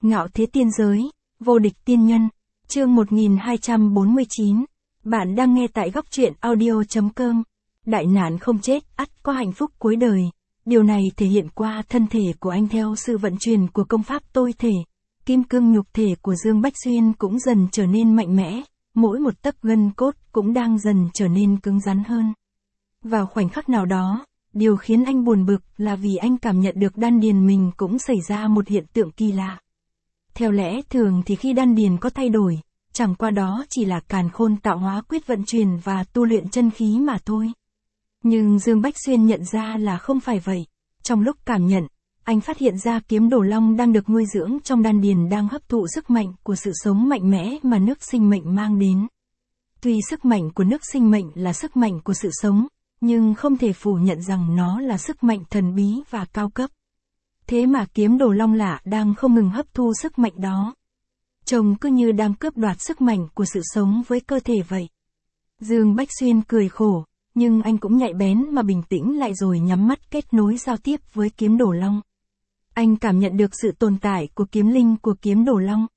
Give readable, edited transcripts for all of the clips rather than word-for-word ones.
Ngạo thế tiên giới, vô địch tiên nhân, chương 1249. Bạn đang nghe tại góc truyện audio.com. Đại nạn không chết, ắt có hạnh phúc cuối đời. Điều này thể hiện qua thân thể của anh theo sự vận chuyển của công pháp tôi thể. Kim cương nhục thể của Dương Bách Xuyên cũng dần trở nên mạnh mẽ, mỗi một tấc gân cốt cũng đang dần trở nên cứng rắn hơn. Vào khoảnh khắc nào đó, điều khiến anh buồn bực là vì anh cảm nhận được đan điền mình cũng xảy ra một hiện tượng kỳ lạ. Theo lẽ thường thì khi đan điền có thay đổi, chẳng qua đó chỉ là càn khôn tạo hóa quyết vận chuyển và tu luyện chân khí mà thôi. Nhưng Dương Bách Xuyên nhận ra là không phải vậy. Trong lúc cảm nhận, anh phát hiện ra kiếm đồ long đang được nuôi dưỡng trong đan điền đang hấp thụ sức mạnh của sự sống mạnh mẽ mà nước sinh mệnh mang đến. Tuy sức mạnh của nước sinh mệnh là sức mạnh của sự sống, nhưng không thể phủ nhận rằng nó là sức mạnh thần bí và cao cấp. Thế mà kiếm đồ long lạ đang không ngừng hấp thu sức mạnh đó. Trông cứ như đang cướp đoạt sức mạnh của sự sống với cơ thể vậy. Dương Bách Xuyên cười khổ, nhưng anh cũng nhạy bén mà bình tĩnh lại rồi nhắm mắt kết nối giao tiếp với kiếm đồ long. Anh cảm nhận được sự tồn tại của kiếm linh của kiếm đồ long.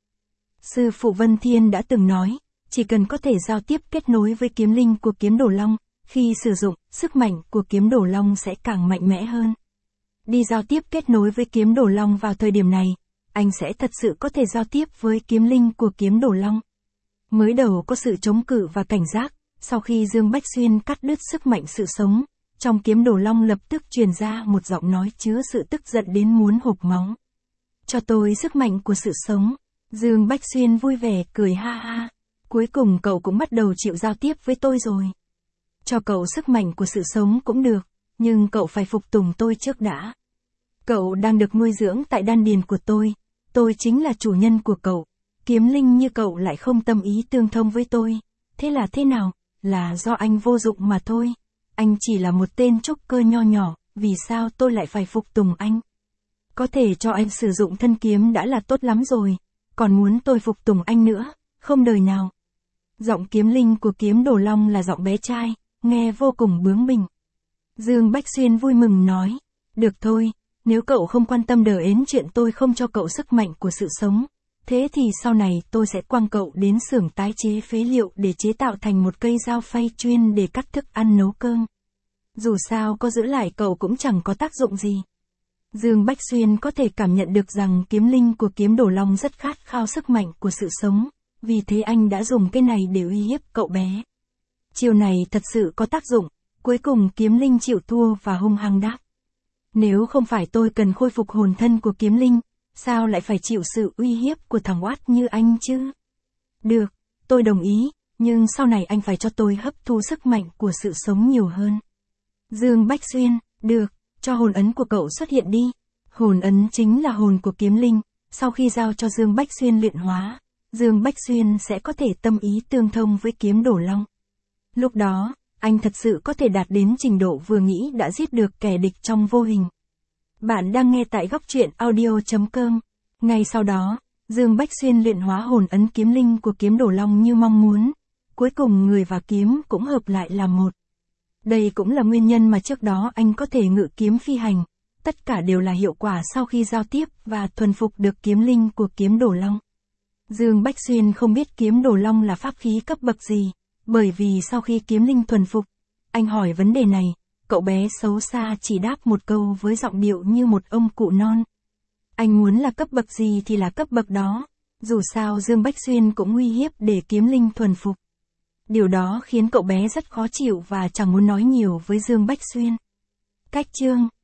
Sư phụ Vân Thiên đã từng nói, chỉ cần có thể giao tiếp kết nối với kiếm linh của kiếm đồ long, khi sử dụng, sức mạnh của kiếm đồ long sẽ càng mạnh mẽ hơn. Đi giao tiếp kết nối với kiếm đồ long vào thời điểm này, anh sẽ thật sự có thể giao tiếp với kiếm linh của kiếm đồ long. Mới đầu có sự chống cự và cảnh giác, sau khi Dương Bách Xuyên cắt đứt sức mạnh sự sống, trong kiếm đồ long lập tức truyền ra một giọng nói chứa sự tức giận đến muốn hộc máu. Cho tôi sức mạnh của sự sống. Dương Bách Xuyên vui vẻ cười ha ha. Cuối cùng cậu cũng bắt đầu chịu giao tiếp với tôi rồi. Cho cậu sức mạnh của sự sống cũng được, nhưng cậu phải phục tùng tôi trước đã. Cậu đang được nuôi dưỡng tại đan điền của tôi chính là chủ nhân của cậu. Kiếm linh như cậu lại không tâm ý tương thông với tôi. Thế là thế nào? Là do anh vô dụng mà thôi. Anh chỉ là một tên trúc cơ nho nhỏ, vì sao tôi lại phải phục tùng anh? Có thể cho anh sử dụng thân kiếm đã là tốt lắm rồi, còn muốn tôi phục tùng anh nữa, không đời nào. Giọng kiếm linh của kiếm đồ long là giọng bé trai, nghe vô cùng bướng bỉnh. Dương Bách Xuyên vui mừng nói, được thôi, nếu cậu không quan tâm đến chuyện tôi không cho cậu sức mạnh của sự sống, thế thì sau này tôi sẽ quăng cậu đến xưởng tái chế phế liệu để chế tạo thành một cây dao phay chuyên để cắt thức ăn nấu cơm. Dù sao có giữ lại cậu cũng chẳng có tác dụng gì. Dương Bách Xuyên có thể cảm nhận được rằng kiếm linh của kiếm đồ long rất khát khao sức mạnh của sự sống, vì thế anh đã dùng cái này để uy hiếp cậu bé. Chiêu này thật sự có tác dụng, cuối cùng kiếm linh chịu thua và hung hăng đáp. Nếu không phải tôi cần khôi phục hồn thân của kiếm linh, sao lại phải chịu sự uy hiếp của thằng oát như anh chứ? Được, tôi đồng ý, nhưng sau này anh phải cho tôi hấp thu sức mạnh của sự sống nhiều hơn. Dương Bách Xuyên, được, cho hồn ấn của cậu xuất hiện đi. Hồn ấn chính là hồn của kiếm linh, sau khi giao cho Dương Bách Xuyên luyện hóa, Dương Bách Xuyên sẽ có thể tâm ý tương thông với kiếm đồ long. Lúc đó, anh thật sự có thể đạt đến trình độ vừa nghĩ đã giết được kẻ địch trong vô hình. Bạn đang nghe tại góc truyện audio.com. Ngay sau đó, Dương Bách Xuyên luyện hóa hồn ấn kiếm linh của kiếm đồ long như mong muốn. Cuối cùng người và kiếm cũng hợp lại làm một. Đây cũng là nguyên nhân mà trước đó anh có thể ngự kiếm phi hành. Tất cả đều là hiệu quả sau khi giao tiếp và thuần phục được kiếm linh của kiếm đồ long. Dương Bách Xuyên không biết kiếm đồ long là pháp khí cấp bậc gì, bởi vì sau khi kiếm linh thuần phục, anh hỏi vấn đề này, cậu bé xấu xa chỉ đáp một câu với giọng điệu như một ông cụ non. Anh muốn là cấp bậc gì thì là cấp bậc đó, dù sao Dương Bách Xuyên cũng uy hiếp để kiếm linh thuần phục. Điều đó khiến cậu bé rất khó chịu và chẳng muốn nói nhiều với Dương Bách Xuyên. Cách chương